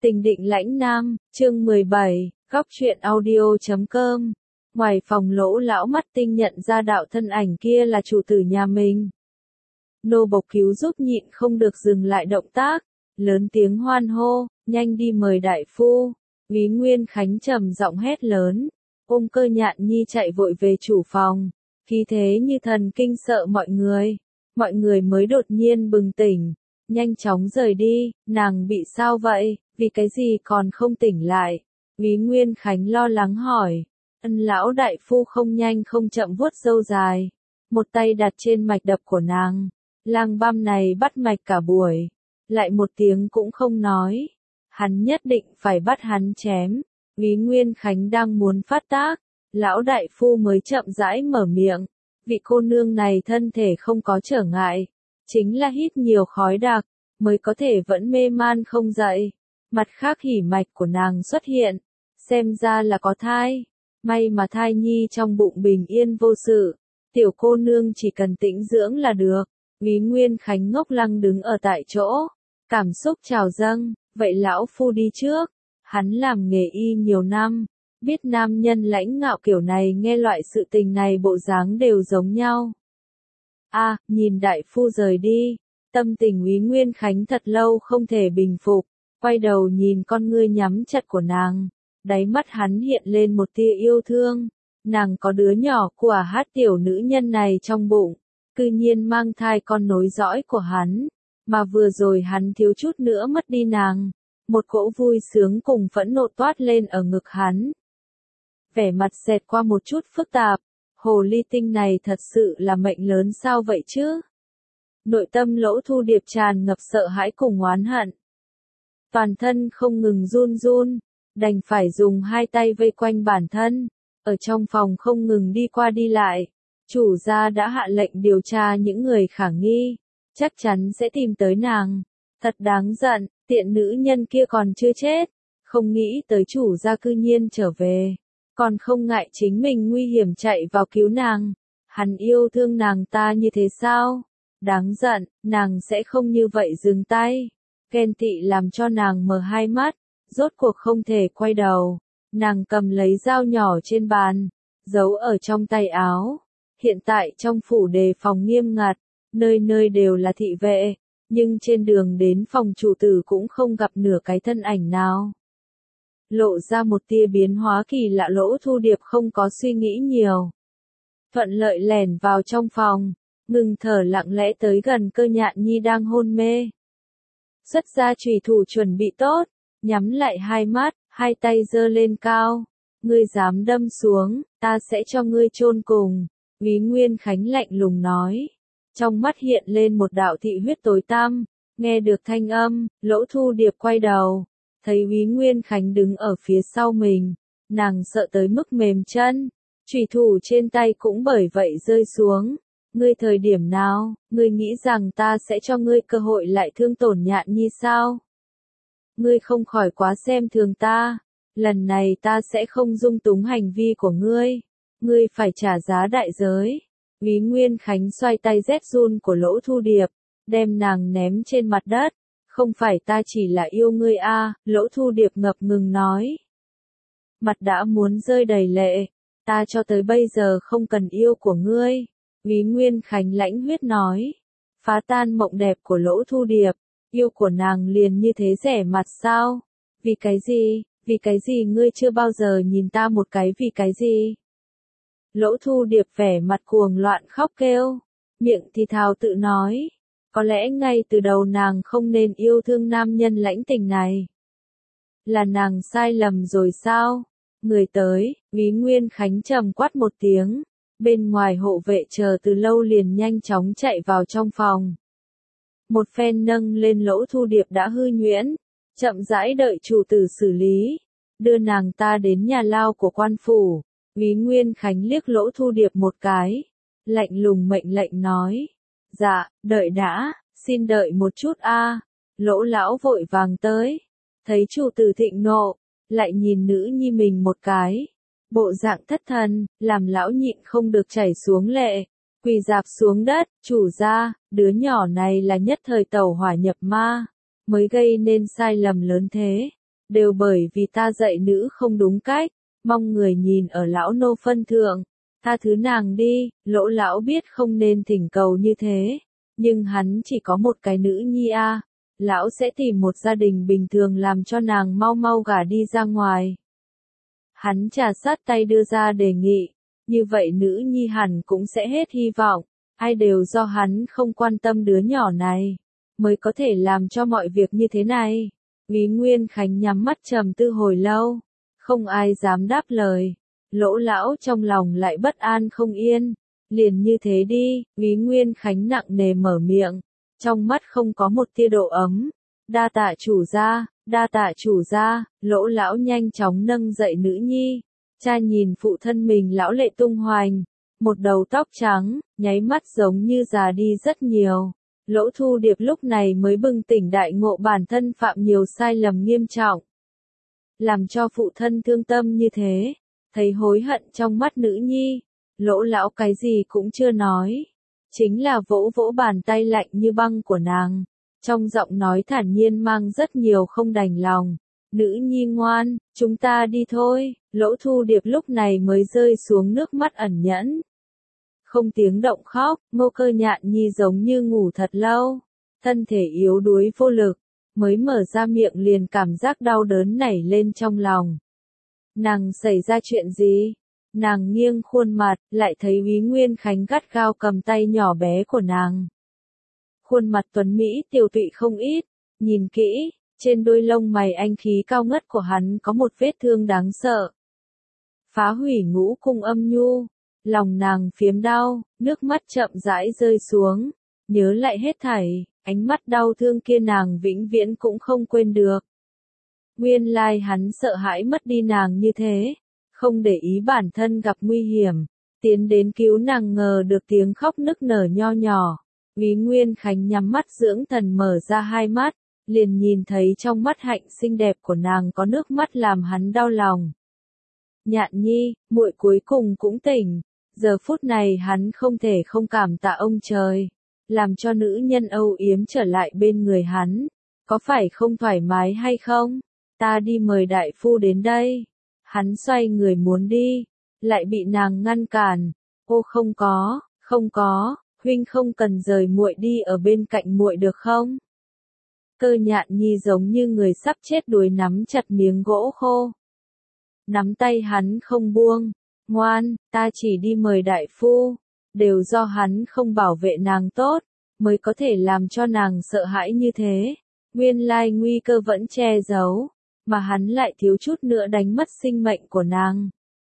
Tình định lãnh nam, chương 17, góc truyện audio.com. Ngoài phòng Lỗ lão mắt tinh nhận ra đạo thân ảnh kia là chủ tử nhà mình. Nô bộc cứu giúp nhịn không được dừng lại động tác, lớn tiếng hoan hô, nhanh đi mời đại phu. Úy Nguyên Khánh trầm giọng hét lớn, ôm Cơ Nhạn Nhi chạy vội về chủ phòng, khí thế như thần kinh sợ mọi người mới đột nhiên bừng tỉnh, nhanh chóng rời đi, nàng bị sao vậy, vì cái gì còn không tỉnh lại, Úy Nguyên Khánh lo lắng hỏi, Ân lão đại phu không nhanh không chậm vuốt râu dài, một tay đặt trên mạch đập của nàng, lang băm này bắt mạch cả buổi, lại một tiếng cũng không nói. Hắn nhất định phải bắt hắn chém. Úy Nguyên Khánh đang muốn phát tác, lão đại phu mới chậm rãi mở miệng. Vị cô nương này thân thể không có trở ngại, chính là hít nhiều khói đặc, mới có thể vẫn mê man không dậy. Mặt khác hỉ mạch của nàng xuất hiện, xem ra là có thai. May mà thai nhi trong bụng bình yên vô sự, tiểu cô nương chỉ cần tĩnh dưỡng là được. Úy Nguyên Khánh ngốc lăng đứng ở tại chỗ, cảm xúc trào dâng. Vậy lão phu đi trước, hắn làm nghề y nhiều năm, biết nam nhân lãnh ngạo kiểu này nghe loại sự tình này bộ dáng đều giống nhau. Nhìn đại phu rời đi, tâm tình Úy Nguyên Khánh thật lâu không thể bình phục, quay đầu nhìn con ngươi nhắm chặt của nàng, đáy mắt hắn hiện lên một tia yêu thương, nàng có đứa nhỏ của hát tiểu nữ nhân này trong bụng, cư nhiên mang thai con nối dõi của hắn. Mà vừa rồi hắn thiếu chút nữa mất đi nàng, một cỗ vui sướng cùng phẫn nộ toát lên ở ngực hắn. Vẻ mặt xẹt qua một chút phức tạp, hồ ly tinh này thật sự là mệnh lớn sao vậy chứ? Nội tâm Lỗ Thu Điệp tràn ngập sợ hãi cùng oán hận. Toàn thân không ngừng run run, đành phải dùng hai tay vây quanh bản thân, ở trong phòng không ngừng đi qua đi lại. Chủ gia đã hạ lệnh điều tra những người khả nghi. Chắc chắn sẽ tìm tới nàng. Thật đáng giận, tiện nữ nhân kia còn chưa chết. Không nghĩ tới chủ gia cư nhiên trở về. Còn không ngại chính mình nguy hiểm chạy vào cứu nàng. Hắn yêu thương nàng ta như thế sao? Đáng giận, nàng sẽ không như vậy dừng tay. Ghen tị làm cho nàng mở hai mắt. Rốt cuộc không thể quay đầu. Nàng cầm lấy dao nhỏ trên bàn. Giấu ở trong tay áo. Hiện tại trong phủ đề phòng nghiêm ngặt. Nơi nơi đều là thị vệ, nhưng trên đường đến phòng chủ tử cũng không gặp nửa cái thân ảnh nào. Lộ ra một tia biến hóa kỳ lạ. Lỗ Thu Điệp không có suy nghĩ nhiều. Thuận lợi lẻn vào trong phòng, ngừng thở lặng lẽ tới gần Cơ Nhạn Nhi đang hôn mê. Xuất ra chùy thủ chuẩn bị tốt, nhắm lại hai mắt, hai tay giơ lên cao. Ngươi dám đâm xuống, ta sẽ cho ngươi chôn cùng. Úy Nguyên Khánh lạnh lùng nói. Trong mắt hiện lên một đạo thị huyết tối tăm, nghe được thanh âm, Lỗ Thu Điệp quay đầu, thấy Úy Nguyên Khánh đứng ở phía sau mình, nàng sợ tới mức mềm chân, chùy thủ trên tay cũng bởi vậy rơi xuống. Ngươi thời điểm nào, ngươi nghĩ rằng ta sẽ cho ngươi cơ hội lại thương tổn Nhạn Nhi sao? Ngươi không khỏi quá xem thường ta, lần này ta sẽ không dung túng hành vi của ngươi phải trả giá đại giới. Úy Nguyên Khánh xoay tay rét run của Lỗ Thu Điệp, đem nàng ném trên mặt đất. Không phải ta chỉ là yêu ngươi Lỗ Thu Điệp ngập ngừng nói. Mặt đã muốn rơi đầy lệ, ta cho tới bây giờ không cần yêu của ngươi. Úy Nguyên Khánh lãnh huyết nói, phá tan mộng đẹp của Lỗ Thu Điệp, yêu của nàng liền như thế rẻ mặt sao? Vì cái gì ngươi chưa bao giờ nhìn ta một cái vì cái gì? Lỗ Thu Điệp vẻ mặt cuồng loạn khóc kêu, miệng thì thào tự nói, có lẽ ngay từ đầu nàng không nên yêu thương nam nhân lãnh tình này. Là nàng sai lầm rồi sao? Người tới, Úy Nguyên Khánh trầm quát một tiếng, bên ngoài hộ vệ chờ từ lâu liền nhanh chóng chạy vào trong phòng. Một phen nâng lên Lỗ Thu Điệp đã hư nhuyễn, chậm rãi đợi chủ tử xử lý, đưa nàng ta đến nhà lao của quan phủ. Úy Nguyên Khánh liếc Lỗ Thu Điệp một cái, lạnh lùng mệnh lệnh nói, dạ, đợi đã, xin đợi một chút Lỗ lão vội vàng tới, thấy chủ tử thịnh nộ, lại nhìn nữ nhi mình một cái, bộ dạng thất thần, làm lão nhịn không được chảy xuống lệ, quỳ rạp xuống đất, chủ gia, đứa nhỏ này là nhất thời tẩu hỏa nhập ma, mới gây nên sai lầm lớn thế, đều bởi vì ta dạy nữ không đúng cách, mong người nhìn ở lão nô phân thượng, tha thứ nàng đi. Lỗ lão biết không nên thỉnh cầu như thế, nhưng hắn chỉ có một cái nữ nhi a, lão sẽ tìm một gia đình bình thường làm cho nàng mau mau gả đi ra ngoài. Hắn trà sát tay đưa ra đề nghị, như vậy nữ nhi hẳn cũng sẽ hết hy vọng, ai đều do hắn không quan tâm đứa nhỏ này, mới có thể làm cho mọi việc như thế này. Úy Nguyên Khánh nhắm mắt trầm tư hồi lâu, không ai dám đáp lời. Lỗ lão trong lòng lại bất an không yên, liền như thế đi. Úy Nguyên Khánh nặng nề mở miệng, trong mắt không có một tia độ ấm. Đa tạ chủ gia, đa tạ chủ gia. Lỗ lão nhanh chóng nâng dậy nữ nhi, cha nhìn phụ thân mình lão lệ tung hoành, một đầu tóc trắng, nháy mắt giống như già đi rất nhiều. Lỗ Thu Điệp lúc này mới bừng tỉnh đại ngộ bản thân phạm nhiều sai lầm nghiêm trọng, làm cho phụ thân thương tâm như thế. Thấy hối hận trong mắt nữ nhi, Lỗ lão cái gì cũng chưa nói, chính là vỗ vỗ bàn tay lạnh như băng của nàng, trong giọng nói thản nhiên mang rất nhiều không đành lòng. Nữ nhi ngoan, chúng ta đi thôi. Lỗ Thu Điệp lúc này mới rơi xuống nước mắt ẩn nhẫn, không tiếng động khóc. Ngô Cơ Nhạn Nhi giống như ngủ thật lâu, thân thể yếu đuối vô lực, mới mở ra miệng liền cảm giác đau đớn nảy lên trong lòng. Nàng xảy ra chuyện gì? Nàng nghiêng khuôn mặt, lại thấy Úy Nguyên Khánh gắt gao cầm tay nhỏ bé của nàng. Khuôn mặt tuấn Mỹ tiều tụy không ít, nhìn kỹ, trên đôi lông mày anh khí cao ngất của hắn có một vết thương đáng sợ. Phá hủy ngũ cung âm nhu, lòng nàng phiếm đau, nước mắt chậm rãi rơi xuống, nhớ lại hết thảy, ánh mắt đau thương kia nàng vĩnh viễn cũng không quên được. Nguyên lai hắn sợ hãi mất đi nàng như thế, không để ý bản thân gặp nguy hiểm, tiến đến cứu nàng ngờ được tiếng khóc nức nở nho nhỏ. Úy Nguyên Khánh nhắm mắt dưỡng thần mở ra hai mắt, liền nhìn thấy trong mắt hạnh xinh đẹp của nàng có nước mắt làm hắn đau lòng. Nhạn Nhi, muội cuối cùng cũng tỉnh. Giờ phút này hắn không thể không cảm tạ ông trời, làm cho nữ nhân âu yếm trở lại bên người hắn. Có phải không thoải mái hay không? Ta đi mời đại phu đến đây. Hắn xoay người muốn đi, lại bị nàng ngăn cản. Ô không có, huynh không cần rời muội đi ở bên cạnh muội được không? Cơ Nhạn Nhi giống như người sắp chết đuối nắm chặt miếng gỗ khô. Nắm tay hắn không buông. Ngoan, ta chỉ đi mời đại phu, đều do hắn không bảo vệ nàng tốt, mới có thể làm cho nàng sợ hãi như thế. Nguyên lai nguy cơ vẫn che giấu, mà hắn lại thiếu chút nữa đánh mất sinh mệnh của nàng.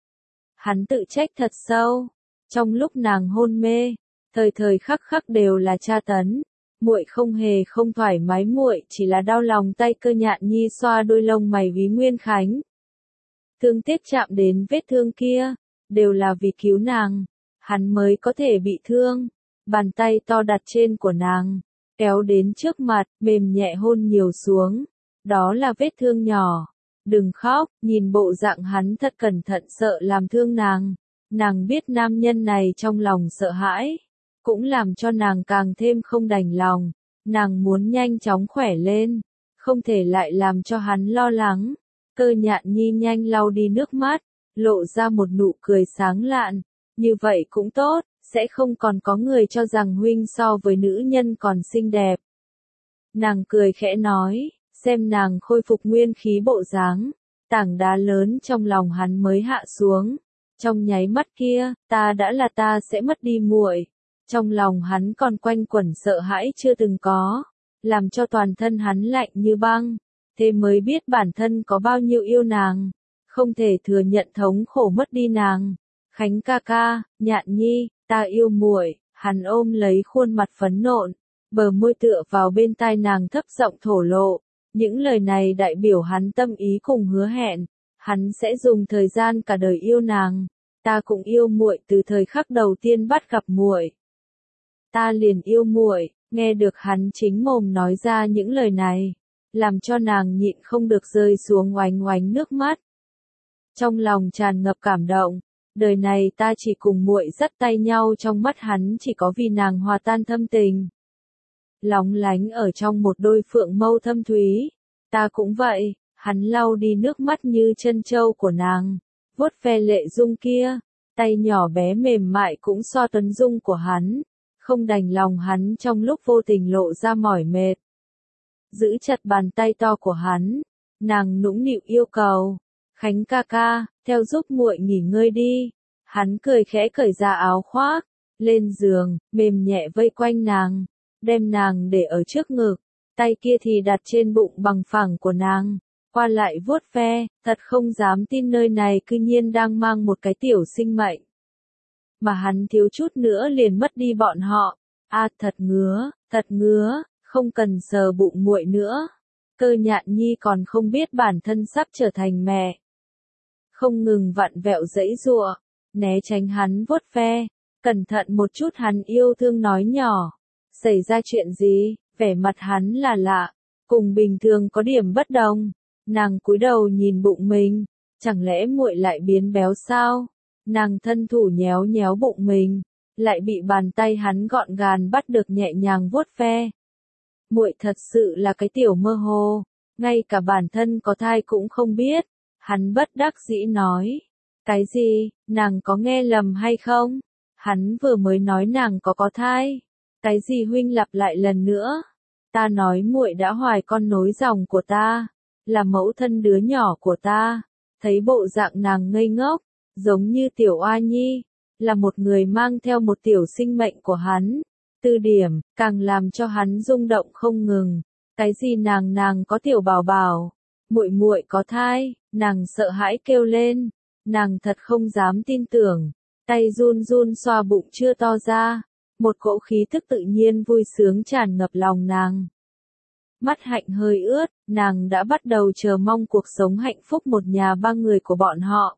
Hắn tự trách thật sâu, trong lúc nàng hôn mê, thời thời khắc khắc đều là tra tấn. Muội không hề không thoải mái, muội chỉ là đau lòng. Tay Cơ Nhạn Nhi xoa đôi lông mày Úy Nguyên Khánh. Thương tiếc chạm đến vết thương kia, đều là vì cứu nàng, hắn mới có thể bị thương. Bàn tay to đặt trên của nàng, kéo đến trước mặt, mềm nhẹ hôn nhiều xuống. Đó là vết thương nhỏ. Đừng khóc, nhìn bộ dạng hắn thật cẩn thận sợ làm thương nàng. Nàng biết nam nhân này trong lòng sợ hãi, cũng làm cho nàng càng thêm không đành lòng. Nàng muốn nhanh chóng khỏe lên, không thể lại làm cho hắn lo lắng. Cơ Nhạn Nhi nhanh lau đi nước mắt, lộ ra một nụ cười sáng lạn. Như vậy cũng tốt, sẽ không còn có người cho rằng huynh so với nữ nhân còn xinh đẹp. Nàng cười khẽ nói, xem nàng khôi phục nguyên khí bộ dáng, tảng đá lớn trong lòng hắn mới hạ xuống. Trong nháy mắt kia, ta sẽ mất đi muội. Trong lòng hắn còn quanh quẩn sợ hãi chưa từng có, làm cho toàn thân hắn lạnh như băng. Thế mới biết bản thân có bao nhiêu yêu nàng, không thể thừa nhận thống khổ mất đi nàng. Khánh ca ca, Nhạn Nhi, ta yêu muội. Hắn ôm lấy khuôn mặt phấn nộn, bờ môi tựa vào bên tai nàng thấp giọng thổ lộ. Những lời này đại biểu hắn tâm ý cùng hứa hẹn, hắn sẽ dùng thời gian cả đời yêu nàng. Ta cũng yêu muội từ thời khắc đầu tiên bắt gặp muội. Ta liền yêu muội. Nghe được hắn chính mồm nói ra những lời này, làm cho nàng nhịn không được rơi xuống oánh oánh nước mắt. Trong lòng tràn ngập cảm động, đời này ta chỉ cùng muội dắt tay nhau, trong mắt hắn chỉ có vì nàng hòa tan thâm tình. Lóng lánh ở trong một đôi phượng mâu thâm thúy, ta cũng vậy. Hắn lau đi nước mắt như chân trâu của nàng, vuốt ve lệ dung kia, tay nhỏ bé mềm mại cũng so tuấn dung của hắn, không đành lòng hắn trong lúc vô tình lộ ra mỏi mệt. Giữ chặt bàn tay to của hắn, nàng nũng nịu yêu cầu, Khánh ca ca, theo giúp muội nghỉ ngơi đi. Hắn cười khẽ cởi ra áo khoác, lên giường, mềm nhẹ vây quanh nàng, đem nàng để ở trước ngực, tay kia thì đặt trên bụng bằng phẳng của nàng, qua lại vuốt ve, thật không dám tin nơi này cư nhiên đang mang một cái tiểu sinh mệnh. Mà hắn thiếu chút nữa liền mất đi bọn họ. À thật ngứa, không cần sờ bụng muội nữa. Cơ Nhạn Nhi còn không biết bản thân sắp trở thành mẹ. Không ngừng vặn vẹo giãy giụa, né tránh hắn vuốt ve, cẩn thận một chút hắn yêu thương nói nhỏ. Xảy ra chuyện gì? Vẻ mặt hắn là lạ, cùng bình thường có điểm bất đồng. Nàng cúi đầu nhìn bụng mình, chẳng lẽ muội lại biến béo sao? Nàng thân thủ nhéo nhéo bụng mình, lại bị bàn tay hắn gọn gàng bắt được nhẹ nhàng vuốt ve. Muội thật sự là cái tiểu mơ hồ, ngay cả bản thân có thai cũng không biết. Hắn bất đắc dĩ nói, cái gì, nàng có nghe lầm hay không? Hắn vừa mới nói nàng có thai. Cái gì huynh lặp lại lần nữa? Ta nói muội đã hoài con nối dòng của ta, là mẫu thân đứa nhỏ của ta. Thấy bộ dạng nàng ngây ngốc, giống như tiểu oa nhi, là một người mang theo một tiểu sinh mệnh của hắn. Từ điểm, càng làm cho hắn rung động không ngừng. Cái gì nàng có tiểu bảo bảo, muội có thai, nàng sợ hãi kêu lên, nàng thật không dám tin tưởng, tay run run xoa bụng chưa to ra, một cỗ khí thức tự nhiên vui sướng tràn ngập lòng nàng. Mắt hạnh hơi ướt, nàng đã bắt đầu chờ mong cuộc sống hạnh phúc một nhà ba người của bọn họ.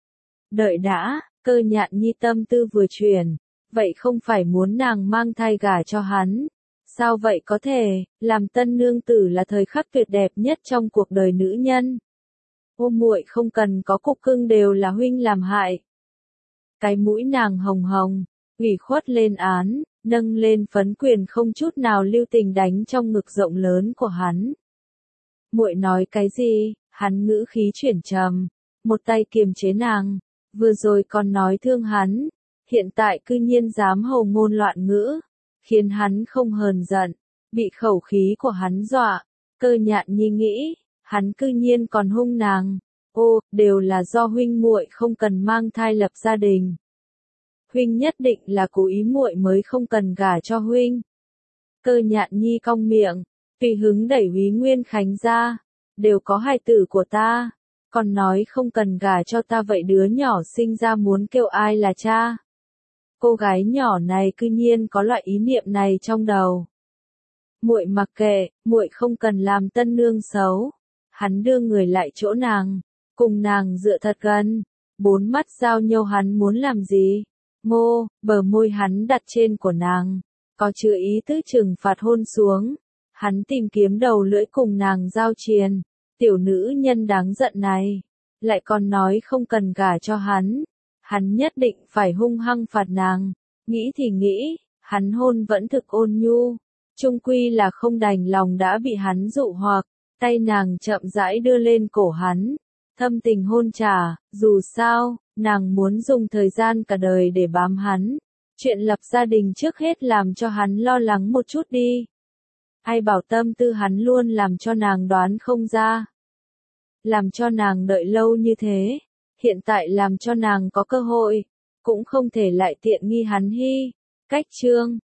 Đợi đã, Cơ Nhạn Nhi tâm tư vừa chuyển, vậy không phải muốn nàng mang thai gả cho hắn. Sao vậy có thể, làm tân nương tử là thời khắc tuyệt đẹp nhất trong cuộc đời nữ nhân. Ô muội không cần có cục cưng đều là huynh làm hại. Cái mũi nàng hồng hồng, ủy khuất lên án, nâng lên phấn quyền không chút nào lưu tình đánh trong ngực rộng lớn của hắn. Muội nói cái gì? Hắn ngữ khí chuyển trầm, một tay kiềm chế nàng, vừa rồi còn nói thương hắn, hiện tại cư nhiên dám hồ ngôn loạn ngữ, khiến hắn không hờn giận, bị khẩu khí của hắn dọa. Cơ Nhạn Nhi nghĩ, hắn cư nhiên còn hung nàng. Ô, đều là do huynh muội không cần mang thai lập gia đình. Huynh nhất định là cố ý muội mới không cần gả cho huynh. Cơ Nhạn Nhi cong miệng, tùy hứng đẩy Úy Nguyên Khánh ra, đều có hài tử của ta, còn nói không cần gả cho ta vậy đứa nhỏ sinh ra muốn kêu ai là cha. Cô gái nhỏ này cư nhiên có loại ý niệm này trong đầu. Muội mặc kệ, muội không cần làm tân nương xấu. Hắn đưa người lại chỗ nàng, cùng nàng dựa thật gần, bốn mắt giao nhau hắn muốn làm gì? Ngô, bờ môi hắn đặt trên của nàng, có chứa ý tứ trừng phạt hôn xuống. Hắn tìm kiếm đầu lưỡi cùng nàng giao triền, tiểu nữ nhân đáng giận này, lại còn nói không cần gả cho hắn. Hắn nhất định phải hung hăng phạt nàng, nghĩ thì nghĩ, hắn hôn vẫn thực ôn nhu, chung quy là không đành lòng đã bị hắn dụ hoặc, tay nàng chậm rãi đưa lên cổ hắn, thâm tình hôn trả, dù sao, nàng muốn dùng thời gian cả đời để bám hắn, chuyện lập gia đình trước hết làm cho hắn lo lắng một chút đi. Ai bảo tâm tư hắn luôn làm cho nàng đoán không ra, làm cho nàng đợi lâu như thế. Hiện tại làm cho nàng có cơ hội, cũng không thể lại tiện nghi hắn hi. Cách chương